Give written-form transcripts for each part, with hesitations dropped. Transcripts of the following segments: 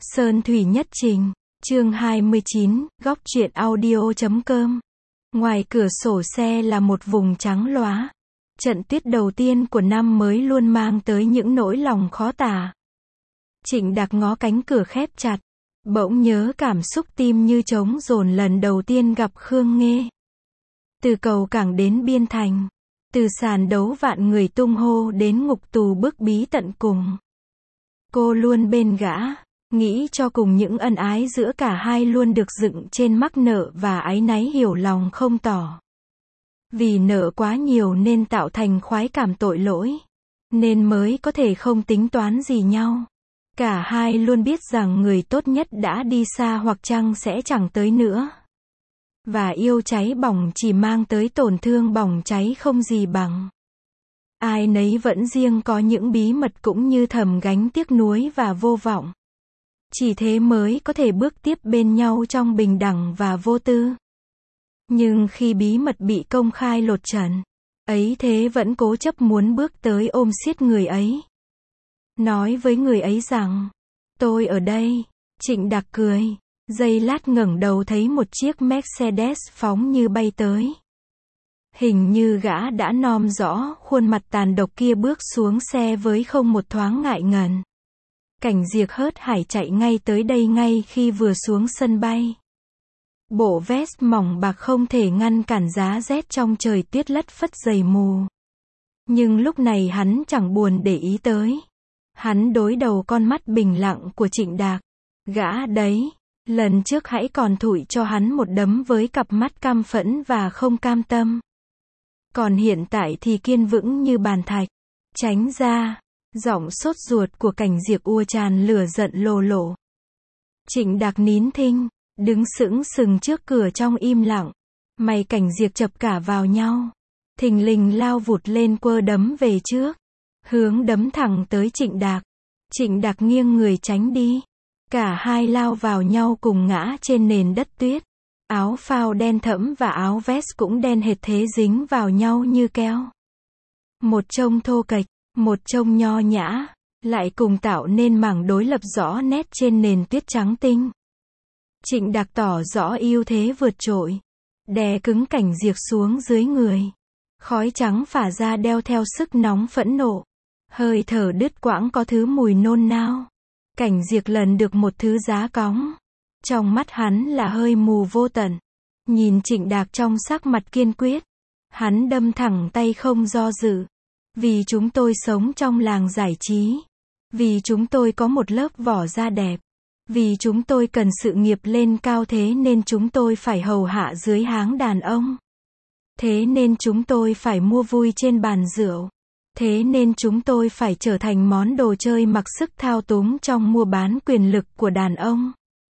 Sơn Thủy Nhất Trình, chương 29, góc truyện audio.com. Ngoài cửa sổ xe là một vùng trắng lóa. Trận tuyết đầu tiên của năm mới luôn mang tới những nỗi lòng khó tả. Trịnh Đạc ngó cánh cửa khép chặt, bỗng nhớ cảm xúc tim như trống dồn lần đầu tiên gặp Khương Nghê. Từ cầu cảng đến biên thành, từ sàn đấu vạn người tung hô đến ngục tù bức bí tận cùng. Cô luôn bên gã, nghĩ cho cùng những ân ái giữa cả hai luôn được dựng trên mắc nợ và áy náy hiểu lòng không tỏ. Vì nợ quá nhiều nên tạo thành khoái cảm tội lỗi, nên mới có thể không tính toán gì nhau. Cả hai luôn biết rằng người tốt nhất đã đi xa hoặc chăng sẽ chẳng tới nữa. Và yêu cháy bỏng chỉ mang tới tổn thương bỏng cháy không gì bằng. Ai nấy vẫn riêng có những bí mật cũng như thầm gánh tiếc nuối và vô vọng. Chỉ thế mới có thể bước tiếp bên nhau trong bình đẳng và vô tư. Nhưng khi bí mật bị công khai lột trần, ấy thế vẫn cố chấp muốn bước tới ôm siết người ấy. Nói với người ấy rằng, tôi ở đây. Trịnh Đạc cười, giây lát ngẩng đầu thấy một chiếc Mercedes phóng như bay tới. Hình như gã đã nom rõ khuôn mặt tàn độc kia bước xuống xe với không một thoáng ngại ngần. Cảnh Diệc hớt hải chạy ngay tới đây ngay khi vừa xuống sân bay. Bộ vest mỏng bạc không thể ngăn cản giá rét trong trời tuyết lất phất dày mù. Nhưng lúc này hắn chẳng buồn để ý tới. Hắn đối đầu con mắt bình lặng của Trịnh Đạc. Gã đấy, lần trước hãy còn thụi cho hắn một đấm với cặp mắt cam phẫn và không cam tâm. Còn hiện tại thì kiên vững như bàn thạch. Tránh ra. Giọng sốt ruột của Cảnh Diệc ùa tràn lửa giận lồ lổ. Trịnh Đạc nín thinh, đứng sững sừng trước cửa trong im lặng. Mày Cảnh Diệc chập cả vào nhau. Thình lình lao vụt lên quơ đấm về trước. Hướng đấm thẳng tới Trịnh Đạc. Trịnh Đạc nghiêng người tránh đi. Cả hai lao vào nhau cùng ngã trên nền đất tuyết. Áo phao đen thẫm và áo vest cũng đen hệt thế dính vào nhau như keo. Một trông thô kệch, một trông nho nhã, lại cùng tạo nên mảng đối lập rõ nét trên nền tuyết trắng tinh. Trịnh Đạc tỏ rõ ưu thế vượt trội, đè cứng Cảnh Diệc xuống dưới người. Khói trắng phả ra đeo theo sức nóng phẫn nộ. Hơi thở đứt quãng có thứ mùi nôn nao. Cảnh Diệc lần được một thứ giá cóng. Trong mắt hắn là hơi mù vô tận. Nhìn Trịnh Đạc trong sắc mặt kiên quyết, hắn đâm thẳng tay không do dự. Vì chúng tôi sống trong làng giải trí. Vì chúng tôi có một lớp vỏ da đẹp. Vì chúng tôi cần sự nghiệp lên cao thế nên chúng tôi phải hầu hạ dưới háng đàn ông. Thế nên chúng tôi phải mua vui trên bàn rượu. Thế nên chúng tôi phải trở thành món đồ chơi mặc sức thao túng trong mua bán quyền lực của đàn ông.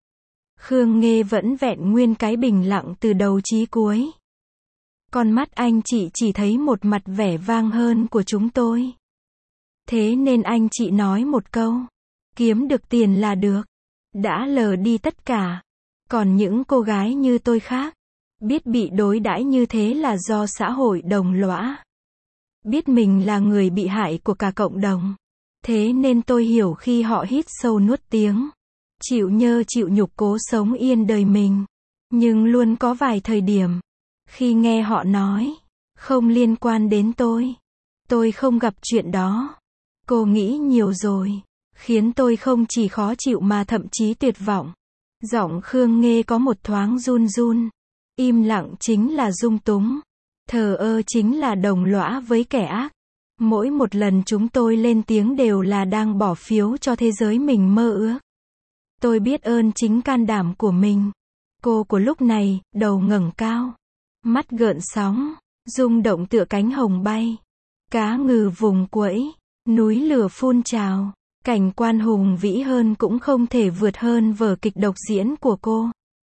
Khương Nghê vẫn vẹn nguyên cái bình lặng từ đầu chí cuối. Con mắt anh chị chỉ thấy một mặt vẻ vang hơn của chúng tôi. Thế nên anh chị nói một câu. Kiếm được tiền là được. Đã lờ đi tất cả. Còn những cô gái như tôi khác. Biết bị đối đãi như thế là do xã hội đồng lõa. Biết mình là người bị hại của cả cộng đồng. Thế nên tôi hiểu khi họ hít sâu nuốt tiếng. Chịu nhơ chịu nhục cố sống yên đời mình. Nhưng luôn có vài thời điểm. Khi nghe họ nói, không liên quan đến tôi không gặp chuyện đó. Cô nghĩ nhiều rồi. Khiến tôi không chỉ khó chịu mà thậm chí tuyệt vọng. Giọng Khương Nghê có một thoáng run run. Im lặng chính là dung túng. Thờ ơ chính là đồng lõa với kẻ ác. Mỗi một lần chúng tôi lên tiếng đều là đang bỏ phiếu cho thế giới mình mơ ước. Tôi biết ơn chính can đảm của mình. Cô của lúc này, đầu ngẩng cao. Mắt gợn sóng, rung động tựa cánh hồng bay. Cá ngừ vùng quẫy, núi lửa phun trào. Cảnh quan hùng vĩ hơn cũng không thể vượt hơn vở kịch độc diễn của cô.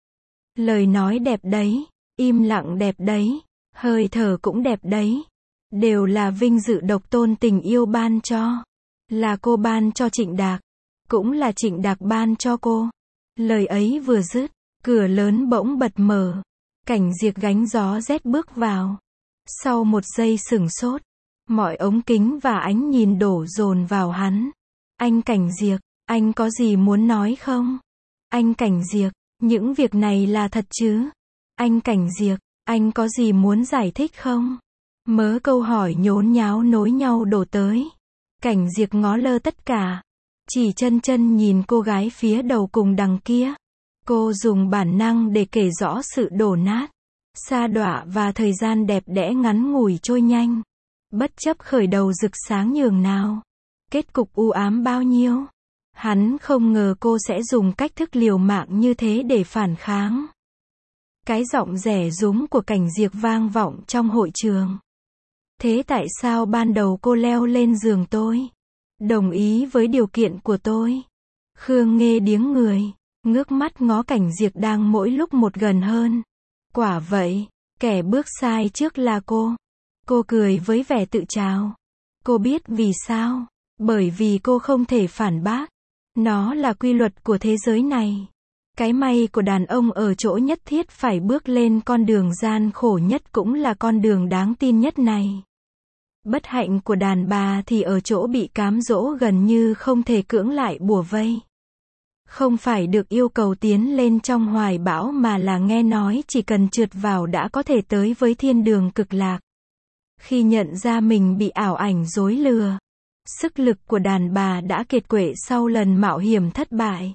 Lời nói đẹp đấy, im lặng đẹp đấy, hơi thở cũng đẹp đấy. Đều là vinh dự độc tôn tình yêu ban cho. Là cô ban cho Trịnh Đạc. Cũng là Trịnh Đạc ban cho cô. Lời ấy vừa dứt, cửa lớn bỗng bật mở. Cảnh Diệc gánh gió rét bước vào. Sau một giây sửng sốt, mọi ống kính và ánh nhìn đổ dồn vào hắn. Anh Cảnh Diệc, Anh có gì muốn nói không? Anh Cảnh Diệp, những việc này là thật chứ? Anh Cảnh Diệp, anh có gì muốn giải thích không? Mớ câu hỏi nhốn nháo nối nhau đổ tới. Cảnh Diệp ngó lơ tất cả. Chỉ chân chân nhìn cô gái phía đầu cùng đằng kia. Cô dùng bản năng để kể rõ sự đổ nát, sa đọa và thời gian đẹp đẽ ngắn ngủi trôi nhanh. Bất chấp khởi đầu rực sáng nhường nào, kết cục u ám bao nhiêu. Hắn không ngờ cô sẽ dùng cách thức liều mạng như thế để phản kháng. Cái giọng rẻ rúng của Cảnh Diệp vang vọng trong hội trường. Thế tại sao ban đầu cô leo lên giường tôi? Đồng ý với điều kiện của tôi. Khương Nghê điếng người, ngước mắt ngó Cảnh Diệp đang mỗi lúc một gần hơn. Quả vậy, kẻ bước sai trước là cô. Cô cười với vẻ tự trào. Cô biết vì sao? Bởi vì cô không thể phản bác. Nó là quy luật của thế giới này. Cái may của đàn ông ở chỗ nhất thiết phải bước lên con đường gian khổ nhất cũng là con đường đáng tin nhất này. Bất hạnh của đàn bà thì ở chỗ bị cám dỗ gần như không thể cưỡng lại bủa vây. Không phải được yêu cầu tiến lên trong hoài bão mà là nghe nói chỉ cần trượt vào đã có thể tới với thiên đường cực lạc. Khi nhận ra mình bị ảo ảnh dối lừa, sức lực của đàn bà đã kiệt quệ sau lần mạo hiểm thất bại.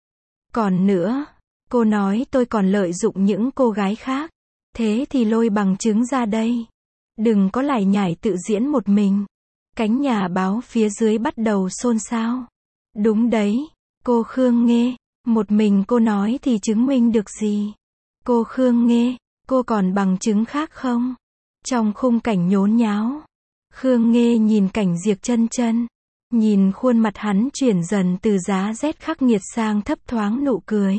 Còn nữa, cô nói tôi còn lợi dụng những cô gái khác. Thế thì lôi bằng chứng ra đây. Đừng có lải nhải tự diễn một mình. Cánh nhà báo phía dưới bắt đầu xôn xao. Đúng đấy, cô Khương Nghê, một mình cô nói thì chứng minh được gì? Cô Khương Nghê, cô còn bằng chứng khác không? Trong khung cảnh nhốn nháo, Khương Nghê nhìn Cảnh Diệp chân chân. Nhìn khuôn mặt hắn chuyển dần từ giá rét khắc nghiệt sang thấp thoáng nụ cười.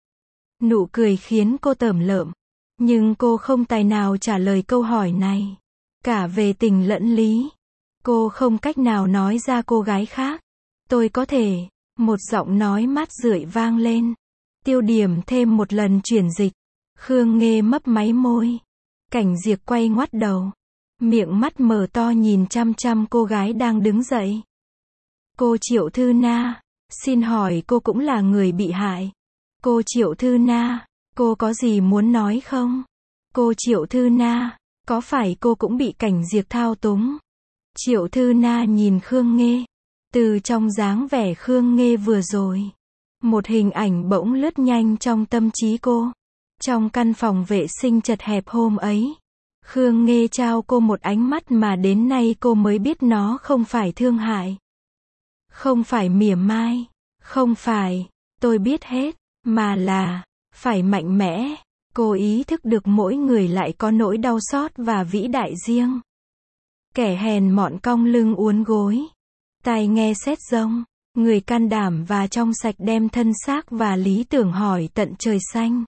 Nụ cười khiến cô tởm lợm. Nhưng cô không tài nào trả lời câu hỏi này. Cả về tình lẫn lý. Cô không cách nào nói ra cô gái khác. Tôi có thể. Một giọng nói mát rượi vang lên. Tiêu điểm thêm một lần chuyển dịch. Khương Nghê mấp máy môi. Cảnh Diệp quay ngoắt đầu. Miệng mắt mở to nhìn chăm chăm cô gái đang đứng dậy. Cô Triệu Thư Na, xin hỏi cô cũng là người bị hại. Cô Triệu Thư Na, cô có gì muốn nói không? Cô Triệu Thư Na, có phải cô cũng bị Cảnh Diệp thao túng? Triệu Thư Na nhìn Khương Nghê. Từ trong dáng vẻ Khương Nghê vừa rồi, một hình ảnh bỗng lướt nhanh trong tâm trí cô. Trong căn phòng vệ sinh chật hẹp hôm ấy, Khương Nghê trao cô một ánh mắt mà đến nay cô mới biết nó không phải thương hại. Không phải mỉa mai, không phải, tôi biết hết, mà là, phải mạnh mẽ. Cô ý thức được mỗi người lại có nỗi đau xót và vĩ đại riêng. Kẻ hèn mọn cong lưng uốn gối, tai nghe sét giông, người can đảm và trong sạch đem thân xác và lý tưởng hỏi tận trời xanh.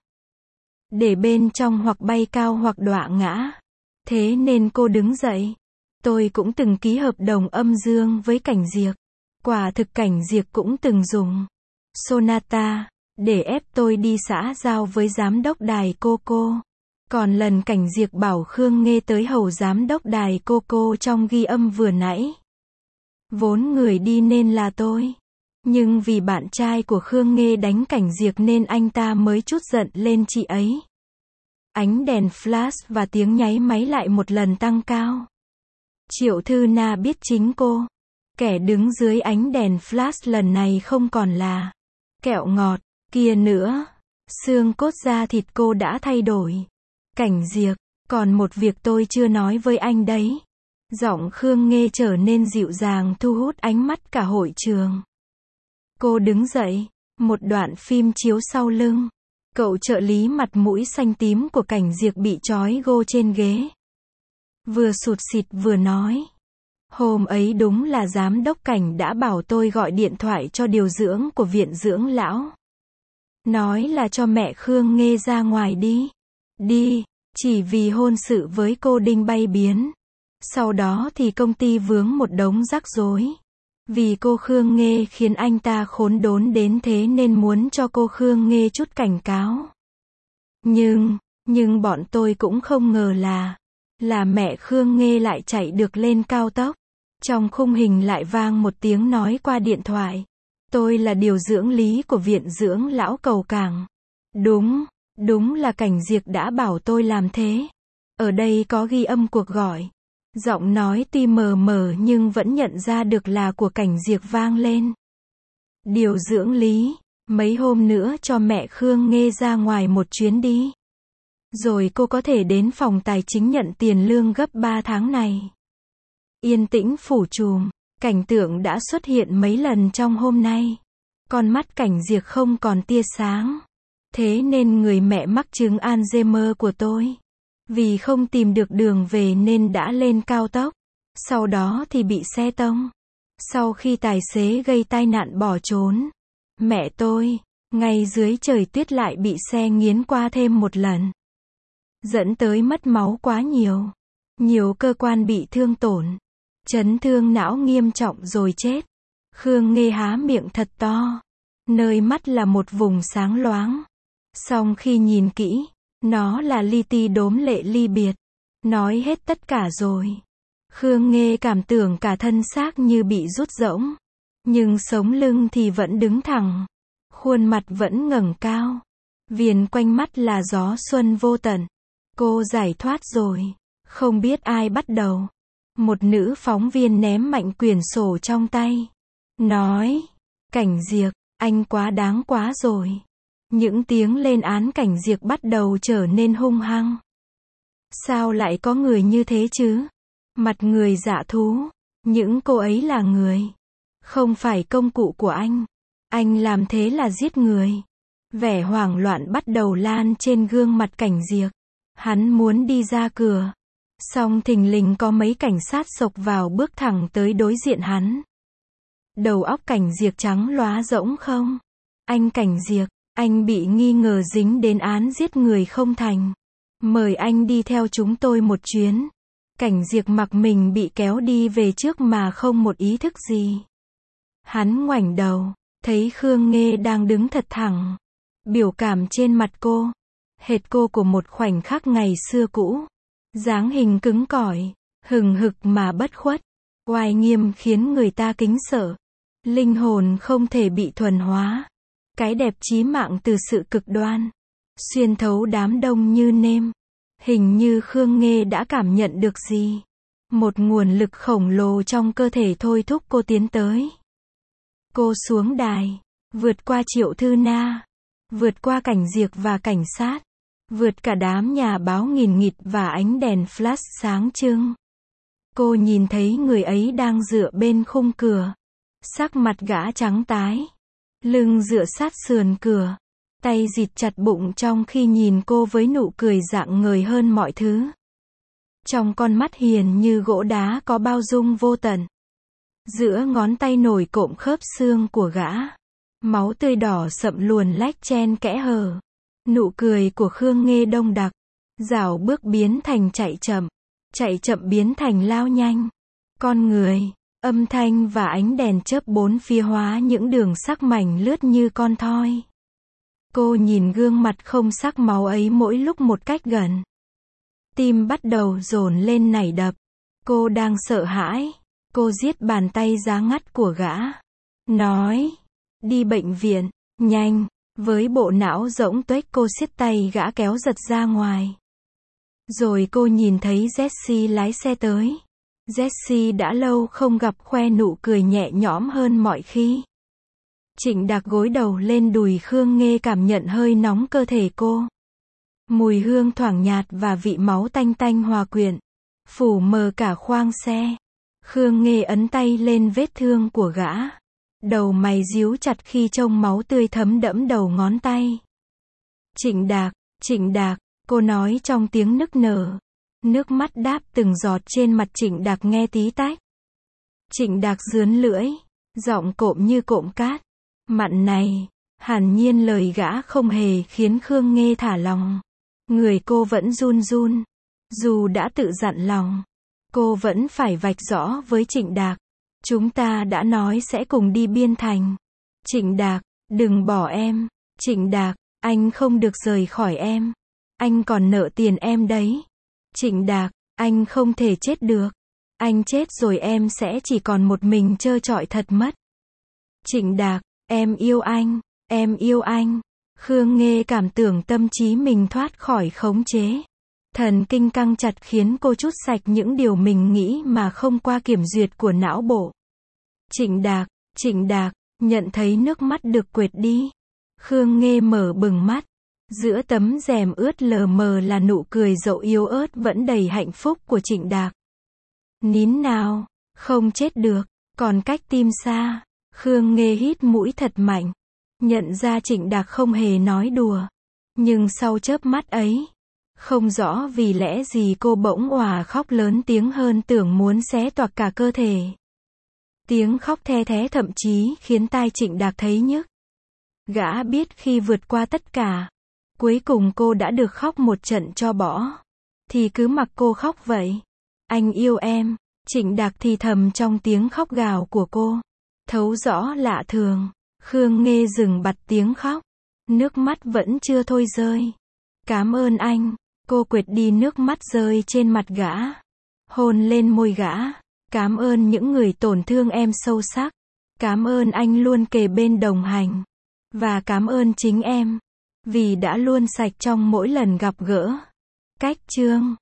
Để bên trong hoặc bay cao hoặc đọa ngã. Thế nên cô đứng dậy. Tôi cũng từng ký hợp đồng âm dương với Cảnh Diệp. Quả thực Cảnh Diệp cũng từng dùng Sonata để ép tôi đi xã giao với giám đốc đài Coco. Còn lần Cảnh Diệp bảo Khương Nghê tới hầu giám đốc đài Coco trong ghi âm vừa nãy, vốn người đi nên là tôi. Nhưng vì bạn trai của Khương Nghê đánh Cảnh Diệp nên anh ta mới trút giận lên chị ấy. Ánh đèn flash và tiếng nháy máy lại một lần tăng cao. Triệu Thư Na biết chính cô, kẻ đứng dưới ánh đèn flash lần này không còn là kẹo ngọt kia nữa. Xương cốt da thịt cô đã thay đổi. Cảnh Diệp, còn một việc tôi chưa nói với anh đấy. Giọng Khương Nghê trở nên dịu dàng thu hút ánh mắt cả hội trường. Cô đứng dậy, một đoạn phim chiếu sau lưng. Cậu trợ lý mặt mũi xanh tím của Cảnh Diệp bị trói gô trên ghế. Vừa sụt sịt vừa nói. Hôm ấy đúng là giám đốc Cảnh đã bảo tôi gọi điện thoại cho điều dưỡng của viện dưỡng lão. Nói là cho mẹ Khương Nghê ra ngoài đi. Đi, chỉ vì hôn sự với cô Đinh bay biến. Sau đó thì công ty vướng một đống rắc rối. Vì cô Khương Nghê khiến anh ta khốn đốn đến thế nên muốn cho cô Khương Nghê chút cảnh cáo. Nhưng bọn tôi cũng không ngờ là mẹ Khương Nghê lại chạy được lên cao tốc. Trong khung hình lại vang một tiếng nói qua điện thoại. Tôi là điều dưỡng lý của viện dưỡng lão Cầu Cảng. Đúng là Cảnh Diệc đã bảo tôi làm thế. Ở đây có ghi âm cuộc gọi. Giọng nói tuy mờ mờ nhưng vẫn nhận ra được là của Cảnh Diệc vang lên. Điều dưỡng lý, mấy hôm nữa cho mẹ Khương Nghê ra ngoài một chuyến đi. Rồi cô có thể đến phòng tài chính nhận tiền lương gấp 3 tháng này. Yên tĩnh phủ trùm, cảnh tượng đã xuất hiện mấy lần trong hôm nay. Con mắt Cảnh Diệc không còn tia sáng. Thế nên người mẹ mắc chứng Alzheimer của tôi, vì không tìm được đường về nên đã lên cao tốc. Sau đó thì bị xe tông. Sau khi tài xế gây tai nạn bỏ trốn, mẹ tôi, ngay dưới trời tuyết lại bị xe nghiến qua thêm một lần. Dẫn tới mất máu quá nhiều. Nhiều cơ quan bị thương tổn. Chấn thương não nghiêm trọng rồi chết. Khương Nghê há miệng thật to. Nơi mắt là một vùng sáng loáng. Song khi nhìn kỹ, nó là li ti đốm lệ ly biệt. Nói hết tất cả rồi. Khương Nghê cảm tưởng cả thân xác như bị rút rỗng. Nhưng sống lưng thì vẫn đứng thẳng. Khuôn mặt vẫn ngẩng cao. Viền quanh mắt là gió xuân vô tận. Cô giải thoát rồi. Không biết ai bắt đầu. Một nữ phóng viên ném mạnh quyển sổ trong tay. Nói, Cảnh Diệc, anh quá đáng quá rồi. Những tiếng lên án Cảnh Diệc bắt đầu trở nên hung hăng. Sao lại có người như thế chứ? Mặt người dạ thú. Những cô ấy là người. Không phải công cụ của anh. Anh làm thế là giết người. Vẻ hoảng loạn bắt đầu lan trên gương mặt Cảnh Diệc. Hắn muốn đi ra cửa. Song thình lình có mấy cảnh sát xộc vào bước thẳng tới đối diện hắn. Đầu óc Cảnh Diệc trắng lóa rỗng không? Anh Cảnh Diệc, anh bị nghi ngờ dính đến án giết người không thành. Mời anh đi theo chúng tôi một chuyến. Cảnh Diệc mặc mình bị kéo đi về trước mà không một ý thức gì. Hắn ngoảnh đầu, thấy Khương Nghê đang đứng thật thẳng. Biểu cảm trên mặt cô, hệt cô của một khoảnh khắc ngày xưa cũ. Dáng hình cứng cỏi, hừng hực mà bất khuất, oai nghiêm khiến người ta kính sợ. Linh hồn không thể bị thuần hóa. Cái đẹp chí mạng từ sự cực đoan, xuyên thấu đám đông như nêm. Hình như Khương Nghê đã cảm nhận được gì. Một nguồn lực khổng lồ trong cơ thể thôi thúc cô tiến tới. Cô xuống đài, vượt qua Triệu Thư Na, vượt qua Cảnh Diệc và cảnh sát, vượt cả đám nhà báo nghìn nghịt và ánh đèn flash sáng trưng. Cô nhìn thấy người ấy đang dựa bên khung cửa. Sắc mặt gã trắng tái. Lưng dựa sát sườn cửa. Tay dịt chặt bụng trong khi nhìn cô với nụ cười rạng ngời hơn mọi thứ. Trong con mắt hiền như gỗ đá có bao dung vô tận. Giữa ngón tay nổi cộm khớp xương của gã. Máu tươi đỏ sậm luồn lách chen kẽ hở. Nụ cười của Khương Nghê đông đặc. Dạo bước biến thành chạy chậm. Chạy chậm biến thành lao nhanh. Con người, âm thanh và ánh đèn chớp bốn phía hóa những đường sắc mảnh lướt như con thoi. Cô nhìn gương mặt không sắc máu ấy mỗi lúc một cách gần. Tim bắt đầu dồn lên nảy đập. Cô đang sợ hãi. Cô giết bàn tay giá ngắt của gã. Nói, đi bệnh viện, nhanh. Với bộ não rỗng tuếch cô siết tay gã kéo giật ra ngoài. Rồi cô nhìn thấy Jessie lái xe tới. Jessie đã lâu không gặp khoe nụ cười nhẹ nhõm hơn mọi khi. Trịnh Đạc gối đầu lên đùi Khương Nghê cảm nhận hơi nóng cơ thể cô. Mùi hương thoảng nhạt và vị máu tanh tanh hòa quyện. Phủ mờ cả khoang xe. Khương Nghê ấn tay lên vết thương của gã. Đầu mày díu chặt khi trông máu tươi thấm đẫm đầu ngón tay. Trịnh Đạc, cô nói trong tiếng nức nở. Nước mắt đáp từng giọt trên mặt Trịnh Đạc nghe tí tách. Trịnh Đạc rướn lưỡi, giọng cộm như cộm cát. Mặn này, hẳn nhiên lời gã không hề khiến Khương Nghê thả lòng. Người cô vẫn run run. Dù đã tự dặn lòng, cô vẫn phải vạch rõ với Trịnh Đạc. Chúng ta đã nói sẽ cùng đi Biên Thành. Trịnh Đạc, đừng bỏ em. Trịnh Đạc, anh không được rời khỏi em. Anh còn nợ tiền em đấy. Trịnh Đạc, anh không thể chết được. Anh chết rồi em sẽ chỉ còn một mình trơ trọi thật mất. Trịnh Đạc, Em yêu anh, em yêu anh. Khương Nghê cảm tưởng tâm trí mình thoát khỏi khống chế. Thần kinh căng chặt khiến cô trút sạch những điều mình nghĩ mà không qua kiểm duyệt của não bộ. Trịnh Đạc, nhận thấy nước mắt được quệt đi. Khương Nghê mở bừng mắt. Giữa tấm rèm ướt lờ mờ là nụ cười dậu yếu ớt vẫn đầy hạnh phúc của Trịnh Đạc. Nín nào, không chết được, còn cách tim xa. Khương Nghê hít mũi thật mạnh. Nhận ra Trịnh Đạc không hề nói đùa. Nhưng sau chớp mắt ấy, không rõ vì lẽ gì cô bỗng òa khóc lớn tiếng hơn tưởng muốn xé toạc cả cơ thể. Tiếng khóc the thé thậm chí khiến tai Trịnh Đạc thấy nhức. Gã biết khi vượt qua tất cả, cuối cùng cô đã được khóc một trận cho bỏ. Thì cứ mặc cô khóc vậy. Anh yêu em, Trịnh Đạc thì thầm trong tiếng khóc gào của cô. Thấu rõ lạ thường, Khương Nghê dừng bặt tiếng khóc. Nước mắt vẫn chưa thôi rơi. Cảm ơn anh, cô quệt đi nước mắt rơi trên mặt gã. Hôn lên môi gã. Cảm ơn những người tổn thương em sâu sắc. Cảm ơn anh luôn kề bên đồng hành. Và cảm ơn chính em, vì đã luôn sạch trong mỗi lần gặp gỡ. Cách chương